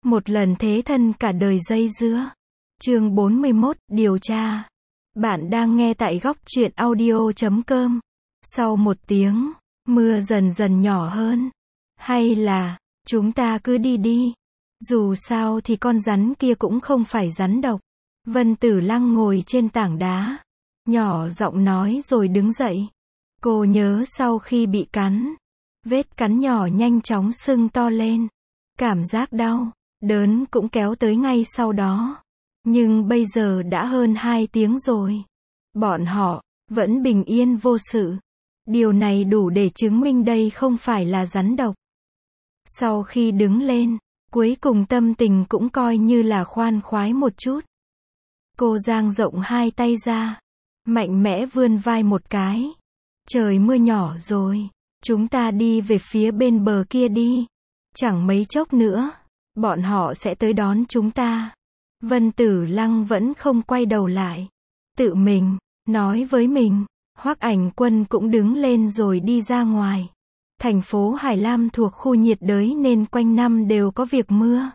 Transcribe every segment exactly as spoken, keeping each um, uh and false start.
Một lần thế thân cả đời dây dưa. Chương bốn mươi mốt, điều tra. Bạn đang nghe tại góc truyện audio chấm com. Sau một tiếng, mưa dần dần nhỏ hơn. Hay là, chúng ta cứ đi đi. Dù sao thì con rắn kia cũng không phải rắn độc. Vân Tử Lăng ngồi trên tảng đá, nhỏ giọng nói rồi đứng dậy. Cô nhớ sau khi bị cắn, vết cắn nhỏ nhanh chóng sưng to lên. Cảm giác đau, đớn cũng kéo tới ngay sau đó. Nhưng bây giờ đã hơn hai tiếng rồi. Bọn họ vẫn bình yên vô sự. Điều này đủ để chứng minh đây không phải là rắn độc. Sau khi đứng lên, cuối cùng tâm tình cũng coi như là khoan khoái một chút. Cô dang rộng hai tay ra, mạnh mẽ vươn vai một cái. Trời mưa nhỏ rồi, chúng ta đi về phía bên bờ kia đi. Chẳng mấy chốc nữa, bọn họ sẽ tới đón chúng ta. Vân Tử Lăng vẫn không quay đầu lại. Tự mình, nói với mình. Hoắc Ảnh Quân cũng đứng lên rồi đi ra ngoài. Thành phố Hải Lam thuộc khu nhiệt đới nên quanh năm đều có việc mưa.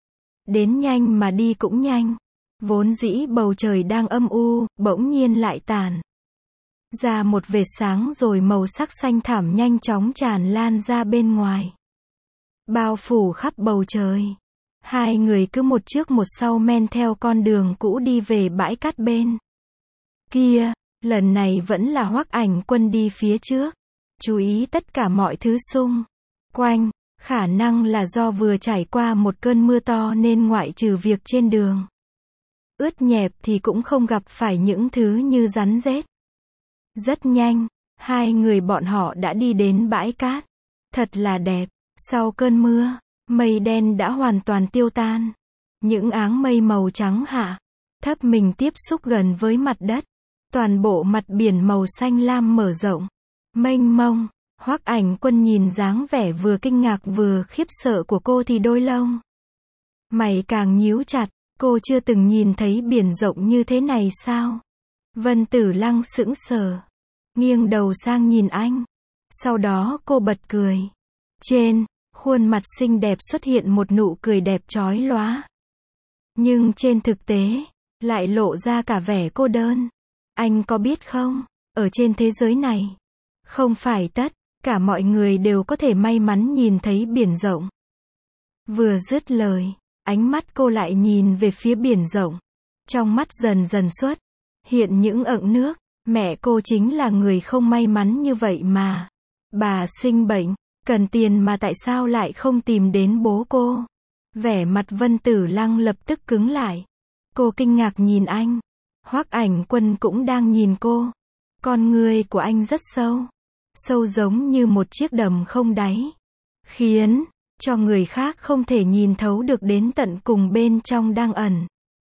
Đến nhanh mà đi cũng nhanh. Vốn dĩ bầu trời đang âm u, bỗng nhiên lại tàn ra một vệt sáng rồi màu sắc xanh thẳm nhanh chóng tràn lan ra bên ngoài. Bao phủ khắp bầu trời. Hai người cứ một trước một sau men theo con đường cũ đi về bãi cát bên kia. Lần này vẫn là Hoắc Ảnh Quân đi phía trước. Chú ý tất cả mọi thứ xung quanh. Khả năng là do vừa trải qua một cơn mưa to nên ngoại trừ việc trên đường ướt nhẹp thì cũng không gặp phải những thứ như rắn rết. Rất nhanh, hai người bọn họ đã đi đến bãi cát. Thật là đẹp. Sau cơn mưa, mây đen đã hoàn toàn tiêu tan. Những áng mây màu trắng hạ thấp mình tiếp xúc gần với mặt đất. Toàn bộ mặt biển màu xanh lam mở rộng, mênh mông. Hoắc Ảnh Quân nhìn dáng vẻ vừa kinh ngạc vừa khiếp sợ của cô thì đôi lông mày càng nhíu chặt. Cô chưa từng nhìn thấy biển rộng như thế này sao? Vân Tử Lăng sững sờ, nghiêng đầu sang nhìn anh. Sau đó cô bật cười. Trên khuôn mặt xinh đẹp xuất hiện một nụ cười đẹp chói lóa. Nhưng trên thực tế, lại lộ ra cả vẻ cô đơn. Anh có biết không, ở trên thế giới này, không phải tất cả mọi người đều có thể may mắn nhìn thấy biển rộng. Vừa dứt lời, ánh mắt cô lại nhìn về phía biển rộng. Trong mắt dần dần xuất hiện những ẩn nước. Mẹ cô chính là người không may mắn như vậy mà. Bà sinh bệnh, cần tiền mà tại sao lại không tìm đến bố cô? Vẻ mặt Vân Tử Lăng lập tức cứng lại. Cô kinh ngạc nhìn anh. Hoắc Ảnh Quân cũng đang nhìn cô. Con người của anh rất sâu. Sâu giống như một chiếc đầm không đáy. Khiến cho người khác không thể nhìn thấu được đến tận cùng bên trong đang ẩn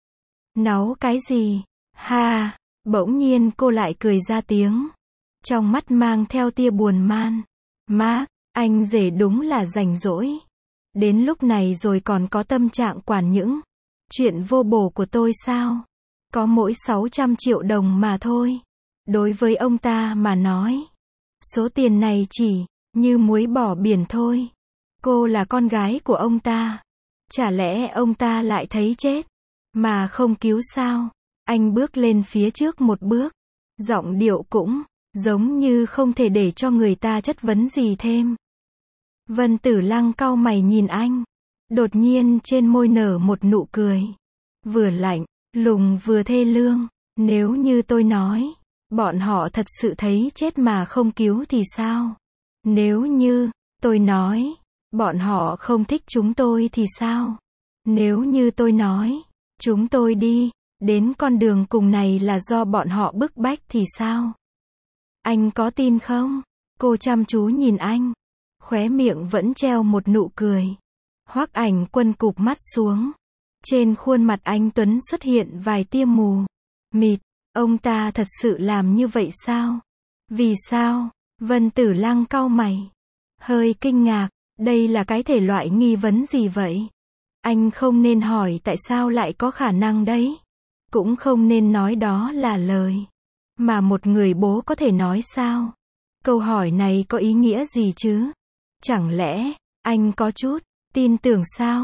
náu cái gì. Ha, bỗng nhiên cô lại cười ra tiếng. Trong mắt mang theo tia buồn man. Má, anh rể đúng là rảnh rỗi. Đến lúc này rồi còn có tâm trạng quản những chuyện vô bổ của tôi sao? Có mỗi sáu trăm triệu đồng mà thôi. Đối với ông ta mà nói, số tiền này chỉ như muối bỏ biển thôi. Cô là con gái của ông ta. Chả lẽ ông ta lại thấy chết mà không cứu sao? Anh bước lên phía trước một bước. Giọng điệu cũng giống như không thể để cho người ta chất vấn gì thêm. Vân Tử Lăng cau mày nhìn anh. Đột nhiên trên môi nở một nụ cười. Vừa lạnh lùng vừa thê lương. Nếu như tôi nói, bọn họ thật sự thấy chết mà không cứu thì sao? Nếu như tôi nói, bọn họ không thích chúng tôi thì sao? Nếu như tôi nói, chúng tôi đi đến con đường cùng này là do bọn họ bức bách thì sao? Anh có tin không? Cô chăm chú nhìn anh. Khóe miệng vẫn treo một nụ cười. Hoắc Ảnh Quân cụp mắt xuống. Trên khuôn mặt anh tuấn xuất hiện vài tia mù mịt. Ông ta thật sự làm như vậy sao? Vì sao? Vân Tử Lăng cau mày, hơi kinh ngạc. Đây là cái thể loại nghi vấn gì vậy? Anh không nên hỏi tại sao lại có khả năng đấy. Cũng không nên nói đó là lời mà một người bố có thể nói sao? Câu hỏi này có ý nghĩa gì chứ? Chẳng lẽ anh có chút tin tưởng sao?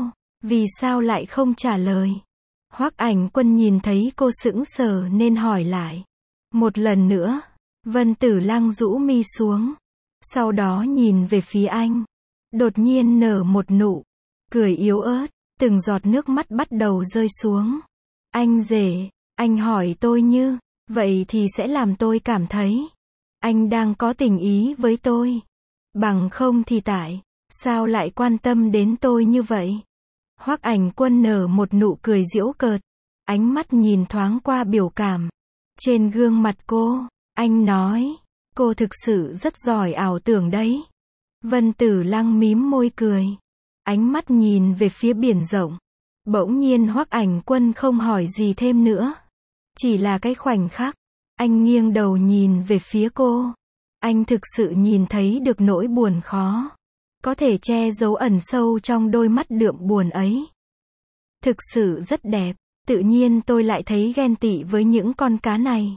Vì sao lại không trả lời? Hoắc Ảnh Quân nhìn thấy cô sững sờ nên hỏi lại. Một lần nữa, Vân Tử Lăng rũ mi xuống. Sau đó nhìn về phía anh. Đột nhiên nở một nụ cười yếu ớt, từng giọt nước mắt bắt đầu rơi xuống. Anh rể, anh hỏi tôi như vậy thì sẽ làm tôi cảm thấy anh đang có tình ý với tôi. Bằng không thì tại sao lại quan tâm đến tôi như vậy? Hoắc Ảnh Quân nở một nụ cười giễu cợt, ánh mắt nhìn thoáng qua biểu cảm trên gương mặt cô. Anh nói, cô thực sự rất giỏi ảo tưởng đấy. Vân Tử Lăng mím môi cười, ánh mắt nhìn về phía biển rộng. Bỗng nhiên Hoắc Ảnh Quân không hỏi gì thêm nữa. Chỉ là cái khoảnh khắc, anh nghiêng đầu nhìn về phía cô. Anh thực sự nhìn thấy được nỗi buồn khó có thể che giấu ẩn sâu trong đôi mắt đượm buồn ấy. Thực sự rất đẹp, tự nhiên tôi lại thấy ghen tị với những con cá này.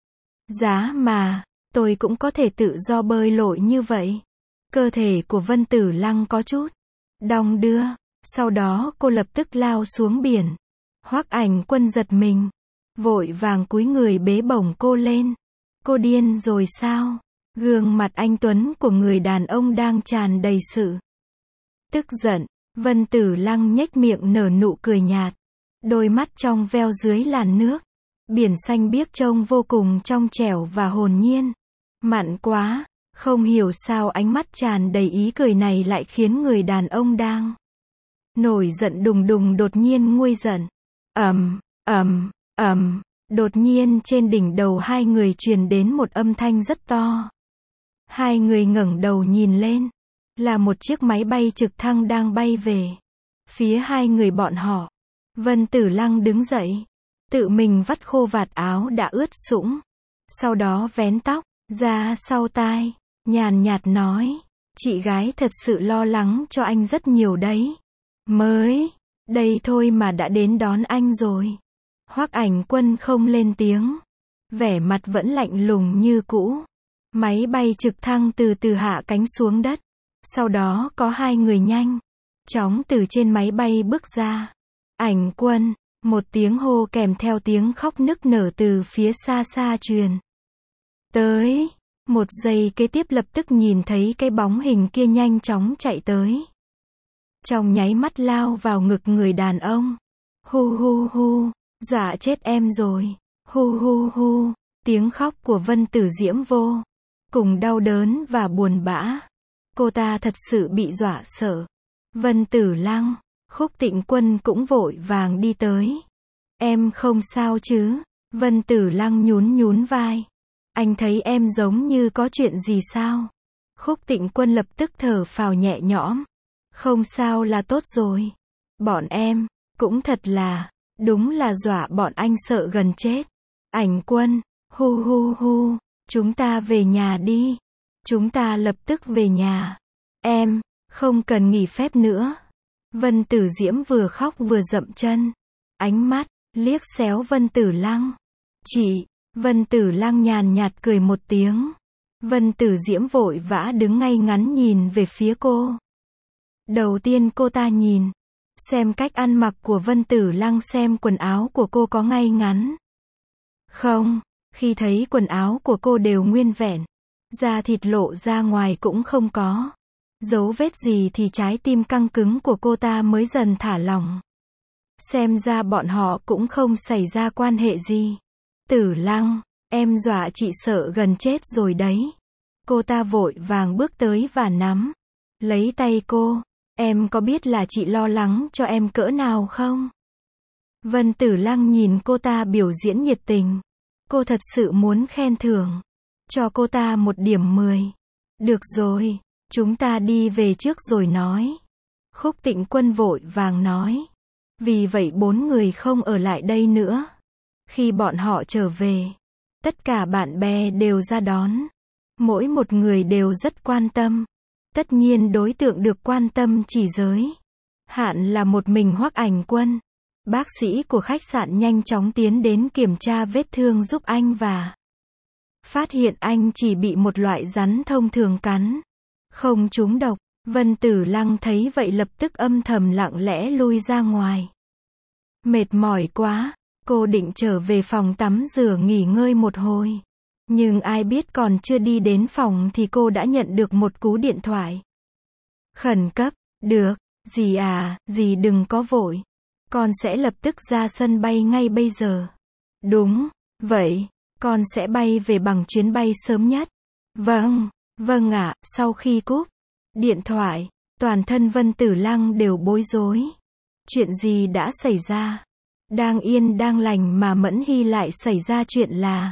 Giá mà, tôi cũng có thể tự do bơi lội như vậy. Cơ thể của Vân Tử Lăng có chút đong đưa, sau đó cô lập tức lao xuống biển. Hoắc Ảnh Quân giật mình, vội vàng cúi người bế bổng cô lên. Cô điên rồi sao? Gương mặt anh tuấn của người đàn ông đang tràn đầy sự tức giận. Vân Tử Lăng nhếch miệng nở nụ cười nhạt, đôi mắt trong veo dưới làn nước. Biển xanh biếc trông vô cùng trong trẻo và hồn nhiên. Mặn quá, không hiểu sao ánh mắt tràn đầy ý cười này lại khiến người đàn ông đang nổi giận đùng đùng đột nhiên nguôi giận. Ầm, ầm, ầm, đột nhiên trên đỉnh đầu hai người truyền đến một âm thanh rất to. Hai người ngẩng đầu nhìn lên, là một chiếc máy bay trực thăng đang bay về phía hai người bọn họ. Vân Tử Lăng đứng dậy, tự mình vắt khô vạt áo đã ướt sũng, sau đó vén tóc ra sau tai, nhàn nhạt nói, chị gái thật sự lo lắng cho anh rất nhiều đấy. Mới đây thôi mà đã đến đón anh rồi. Hoắc Ảnh Quân không lên tiếng, vẻ mặt vẫn lạnh lùng như cũ. Máy bay trực thăng từ từ hạ cánh xuống đất, sau đó có hai người nhanh chóng từ trên máy bay bước ra. Ảnh Quân, một tiếng hô kèm theo tiếng khóc nức nở từ phía xa xa truyền tới. Một giây kế tiếp lập tức nhìn thấy cái bóng hình kia nhanh chóng chạy tới, trong nháy mắt lao vào ngực người đàn ông. Hu hu hu, dọa chết em rồi. Hu hu hu, tiếng khóc của Vân Tử Diễm vô cùng đau đớn và buồn bã. Cô ta thật sự bị dọa sợ. Vân Tử Lăng, Khúc Tịnh Quân cũng vội vàng đi tới. Em không sao chứ? Vân Tử Lăng nhún nhún vai. Anh thấy em giống như có chuyện gì sao? Khúc Tịnh Quân lập tức thở phào nhẹ nhõm. Không sao là tốt rồi. Bọn em cũng thật là, đúng là dọa bọn anh sợ gần chết. Ảnh Quân, hu hu hu, chúng ta về nhà đi. Chúng ta lập tức về nhà. Em không cần nghỉ phép nữa. Vân Tử Diễm vừa khóc vừa dậm chân, ánh mắt liếc xéo Vân Tử Lăng. Chị, Vân Tử Lăng nhàn nhạt cười một tiếng. Vân Tử Diễm vội vã đứng ngay ngắn nhìn về phía cô. Đầu tiên cô ta nhìn xem cách ăn mặc của Vân Tử Lăng, xem quần áo của cô có ngay ngắn không. Khi thấy quần áo của cô đều nguyên vẹn, da thịt lộ ra ngoài cũng không có dấu vết gì, thì trái tim căng cứng của cô ta mới dần thả lỏng. Xem ra bọn họ cũng không xảy ra quan hệ gì. Tử Lăng, em dọa chị sợ gần chết rồi đấy. Cô ta vội vàng bước tới và nắm lấy tay cô. Em có biết là chị lo lắng cho em cỡ nào không? Vân Tử Lăng nhìn cô ta biểu diễn nhiệt tình. Cô thật sự muốn khen thưởng cho cô ta một điểm mười. Được rồi, chúng ta đi về trước rồi nói. Khúc Tịnh Quân vội vàng nói. Vì vậy bốn người không ở lại đây nữa. Khi bọn họ trở về, tất cả bạn bè đều ra đón. Mỗi một người đều rất quan tâm. Tất nhiên đối tượng được quan tâm chỉ giới hạn là một mình Hoắc Ảnh Quân. Bác sĩ của khách sạn nhanh chóng tiến đến kiểm tra vết thương giúp anh và phát hiện anh chỉ bị một loại rắn thông thường cắn, không trúng độc. Vân Tử Lăng thấy vậy lập tức âm thầm lặng lẽ lui ra ngoài. Mệt mỏi quá, cô định trở về phòng tắm rửa nghỉ ngơi một hồi. Nhưng ai biết còn chưa đi đến phòng thì cô đã nhận được một cú điện thoại. Khẩn cấp, được, dì à, dì đừng có vội. Con sẽ lập tức ra sân bay ngay bây giờ. Đúng, vậy, con sẽ bay về bằng chuyến bay sớm nhất. Vâng, vâng ạ, sau khi cúp điện thoại, toàn thân Vân Tử Lăng đều bối rối. Chuyện gì đã xảy ra? Đang yên đang lành mà Mẫn Hy lại xảy ra chuyện là...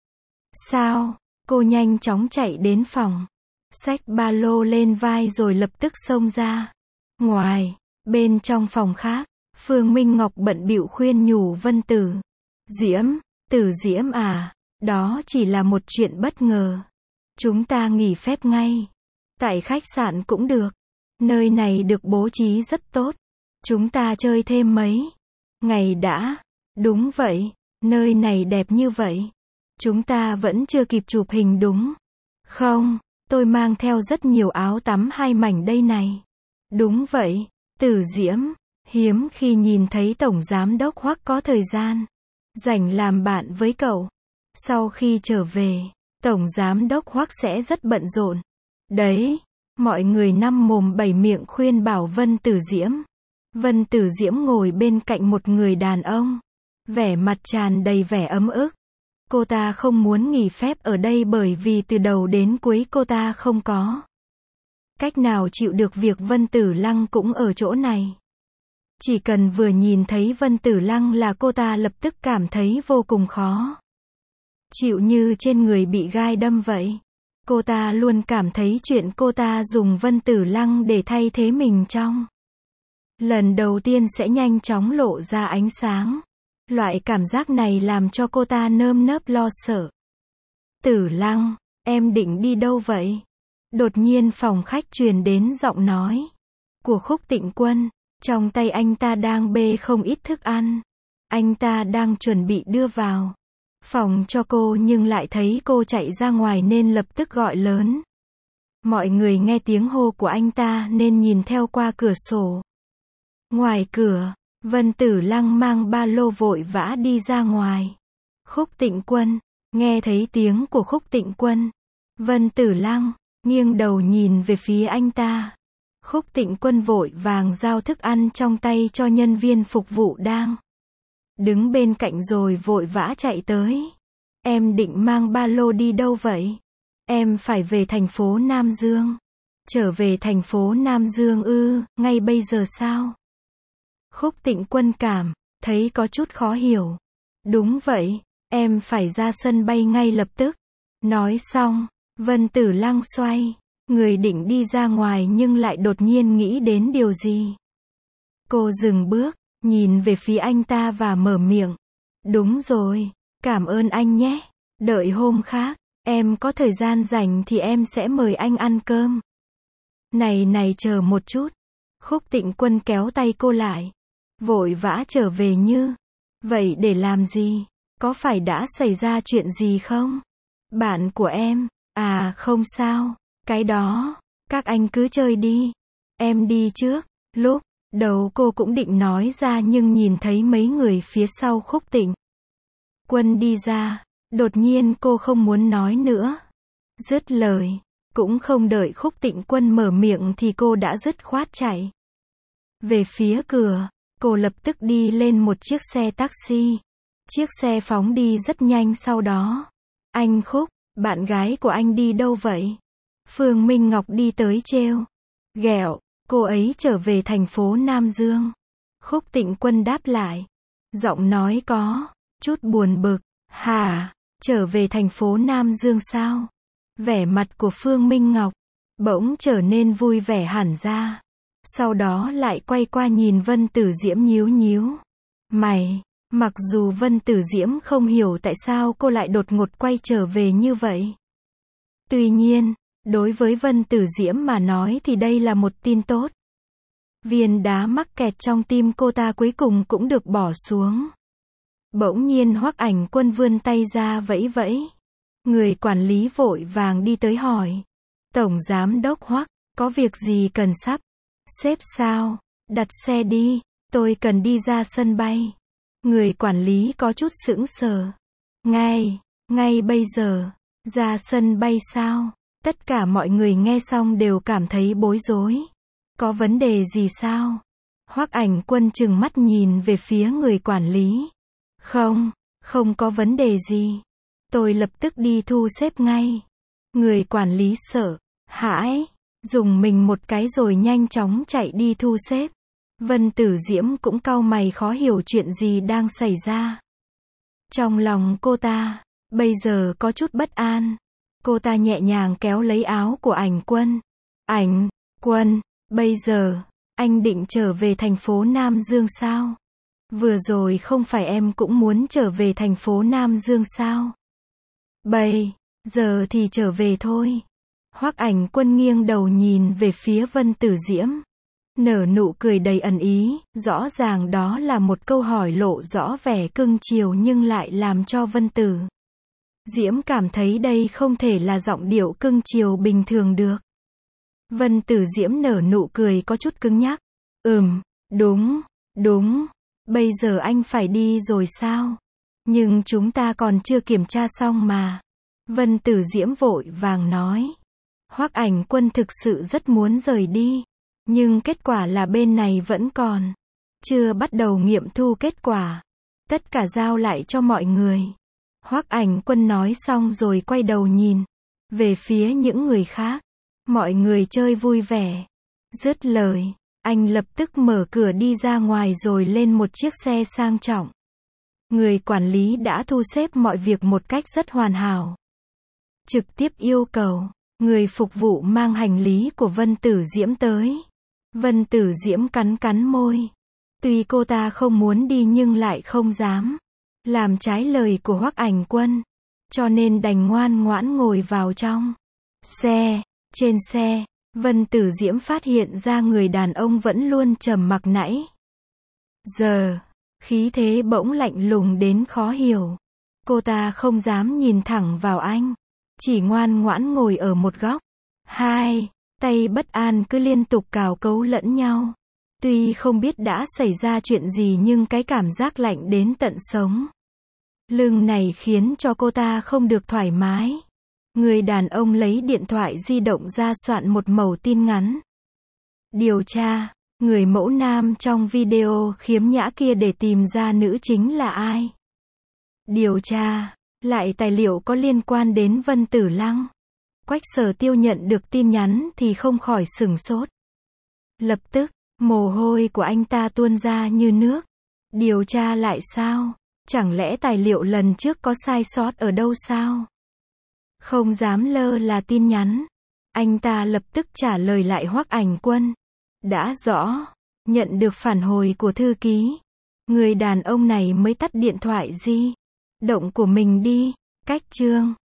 Sao? Cô nhanh chóng chạy đến phòng, xách ba lô lên vai rồi lập tức xông ra. Ngoài, bên trong phòng khác, Phương Minh Ngọc bận bịu khuyên nhủ Vân Tử Diễm, Tử Diễm à, đó chỉ là một chuyện bất ngờ. Chúng ta nghỉ phép ngay. Tại khách sạn cũng được. Nơi này được bố trí rất tốt. Chúng ta chơi thêm mấy ngày đã. Đúng vậy, nơi này đẹp như vậy. Chúng ta vẫn chưa kịp chụp hình đúng không? Tôi mang theo rất nhiều áo tắm hai mảnh đây này. Đúng vậy, Tử Diễm, hiếm khi nhìn thấy Tổng Giám Đốc Hoắc có thời gian rảnh làm bạn với cậu. Sau khi trở về, Tổng Giám Đốc Hoắc sẽ rất bận rộn. Đấy, mọi người năm mồm bảy miệng khuyên bảo Vân Tử Diễm. Vân Tử Diễm ngồi bên cạnh một người đàn ông, vẻ mặt tràn đầy vẻ ấm ức. Cô ta không muốn nghỉ phép ở đây bởi vì từ đầu đến cuối cô ta không có cách nào chịu được việc Vân Tử Lăng cũng ở chỗ này. Chỉ cần vừa nhìn thấy Vân Tử Lăng là cô ta lập tức cảm thấy vô cùng khó chịu, như trên người bị gai đâm vậy. Cô ta luôn cảm thấy chuyện cô ta dùng Vân Tử Lăng để thay thế mình trong lần đầu tiên sẽ nhanh chóng lộ ra ánh sáng. Loại cảm giác này làm cho cô ta nơm nớp lo sợ. Tử Lăng, em định đi đâu vậy? Đột nhiên phòng khách truyền đến giọng nói của Khúc Tịnh Quân. Trong tay anh ta đang bê không ít thức ăn. Anh ta đang chuẩn bị đưa vào phòng cho cô nhưng lại thấy cô chạy ra ngoài nên lập tức gọi lớn. Mọi người nghe tiếng hô của anh ta nên nhìn theo qua cửa sổ. Ngoài cửa, Vân Tử Lăng mang ba lô vội vã đi ra ngoài. Khúc Tịnh Quân, nghe thấy tiếng của Khúc Tịnh Quân. Vân Tử Lăng, nghiêng đầu nhìn về phía anh ta. Khúc Tịnh Quân vội vàng giao thức ăn trong tay cho nhân viên phục vụ đang đứng bên cạnh rồi vội vã chạy tới. Em định mang ba lô đi đâu vậy? Em phải về thành phố Nam Dương. Trở về thành phố Nam Dương ư, ngay bây giờ sao? Khúc Tịnh Quân cảm thấy có chút khó hiểu. Đúng vậy, em phải ra sân bay ngay lập tức. Nói xong, Vân Tử Lăng xoay người định đi ra ngoài nhưng lại đột nhiên nghĩ đến điều gì. Cô dừng bước, nhìn về phía anh ta và mở miệng. Đúng rồi, cảm ơn anh nhé. Đợi hôm khác, em có thời gian rảnh thì em sẽ mời anh ăn cơm. Này này chờ một chút. Khúc Tịnh Quân kéo tay cô lại. Vội vã trở về như vậy để làm gì? Có phải đã xảy ra chuyện gì không? Bạn của em, à không sao, cái đó, các anh cứ chơi đi. Em đi trước. Lúc đầu cô cũng định nói ra nhưng nhìn thấy mấy người phía sau Khúc Tịnh Quân đi ra, đột nhiên cô không muốn nói nữa. Dứt lời, cũng không đợi Khúc Tịnh Quân mở miệng thì cô đã dứt khoát chạy về phía cửa. Cô lập tức đi lên một chiếc xe taxi. Chiếc xe phóng đi rất nhanh sau đó. Anh Khúc, bạn gái của anh đi đâu vậy? Phương Minh Ngọc đi tới trêu ghẹo, cô ấy trở về thành phố Nam Dương. Khúc Tịnh Quân đáp lại. Giọng nói có chút buồn bực. Hả? Trở về thành phố Nam Dương sao? Vẻ mặt của Phương Minh Ngọc bỗng trở nên vui vẻ hẳn ra. Sau đó lại quay qua nhìn Vân Tử Diễm nhíu nhíu mày. Mặc dù Vân Tử Diễm không hiểu tại sao cô lại đột ngột quay trở về như vậy. Tuy nhiên, đối với Vân Tử Diễm mà nói thì đây là một tin tốt. Viên đá mắc kẹt trong tim cô ta cuối cùng cũng được bỏ xuống. Bỗng nhiên Hoắc Ảnh Quân vươn tay ra vẫy vẫy. Người quản lý vội vàng đi tới hỏi. Tổng Giám Đốc Hoắc, Có việc gì cần sắp xếp sao? Đặt xe đi, tôi cần đi ra sân bay. Người quản lý có chút sững sờ. Ngay, ngay bây giờ, ra sân bay sao? Tất cả mọi người nghe xong đều cảm thấy bối rối. Có vấn đề gì sao? Hoắc Ảnh Quân trừng mắt nhìn về phía người quản lý. Không, không có vấn đề gì. Tôi lập tức đi thu xếp ngay. Người quản lý sợ hãi, dùng mình một cái rồi nhanh chóng chạy đi thu xếp. Vân Tử Diễm cũng cau mày khó hiểu chuyện gì đang xảy ra. Trong lòng cô ta, bây giờ có chút bất an. Cô ta nhẹ nhàng kéo lấy áo của Ảnh Quân. Ảnh Quân, bây giờ, anh định trở về thành phố Nam Dương sao? Vừa rồi không phải em cũng muốn trở về thành phố Nam Dương sao? Bây giờ thì trở về thôi. Hoắc Ảnh Quân nghiêng đầu nhìn về phía Vân Tử Diễm. Nở nụ cười đầy ẩn ý, rõ ràng đó là một câu hỏi lộ rõ vẻ cưng chiều nhưng lại làm cho Vân Tử Diễm cảm thấy đây không thể là giọng điệu cưng chiều bình thường được. Vân Tử Diễm nở nụ cười có chút cứng nhắc. Ừm, đúng, đúng, bây giờ anh phải đi rồi sao? Nhưng chúng ta còn chưa kiểm tra xong mà. Vân Tử Diễm vội vàng nói. Hoắc Ảnh Quân thực sự rất muốn rời đi. Nhưng kết quả là bên này vẫn còn chưa bắt đầu nghiệm thu kết quả. Tất cả giao lại cho mọi người. Hoắc Ảnh Quân nói xong rồi quay đầu nhìn về phía những người khác. Mọi người chơi vui vẻ. Dứt lời, anh lập tức mở cửa đi ra ngoài rồi lên một chiếc xe sang trọng. Người quản lý đã thu xếp mọi việc một cách rất hoàn hảo. Trực tiếp yêu cầu người phục vụ mang hành lý của Vân Tử Diễm tới. Vân Tử Diễm cắn cắn môi. Tuy cô ta không muốn đi nhưng lại không dám làm trái lời của Hoắc Ảnh Quân, cho nên đành ngoan ngoãn ngồi vào trong xe. Trên xe, Vân Tử Diễm phát hiện ra người đàn ông vẫn luôn trầm mặc nãy giờ, khí thế bỗng lạnh lùng đến khó hiểu. Cô ta không dám nhìn thẳng vào anh, chỉ ngoan ngoãn ngồi ở một góc. Hai tay bất an cứ liên tục cào cấu lẫn nhau. Tuy không biết đã xảy ra chuyện gì nhưng cái cảm giác lạnh đến tận sống lưng này khiến cho cô ta không được thoải mái. Người đàn ông lấy điện thoại di động ra soạn một mẩu tin ngắn. Điều tra, người mẫu nam trong video khiếm nhã kia để tìm ra nữ chính là ai. Điều tra, lại tài liệu có liên quan đến Vân Tử Lăng. Quách Sở Tiêu nhận được tin nhắn thì không khỏi sửng sốt. Lập tức, mồ hôi của anh ta tuôn ra như nước. Điều tra lại sao? Chẳng lẽ tài liệu lần trước có sai sót ở đâu sao? Không dám lơ là tin nhắn. Anh ta lập tức trả lời lại Hoắc Ảnh Quân. Đã rõ. Nhận được phản hồi của thư ký. Người đàn ông này mới tắt điện thoại di động của mình đi. Cách chương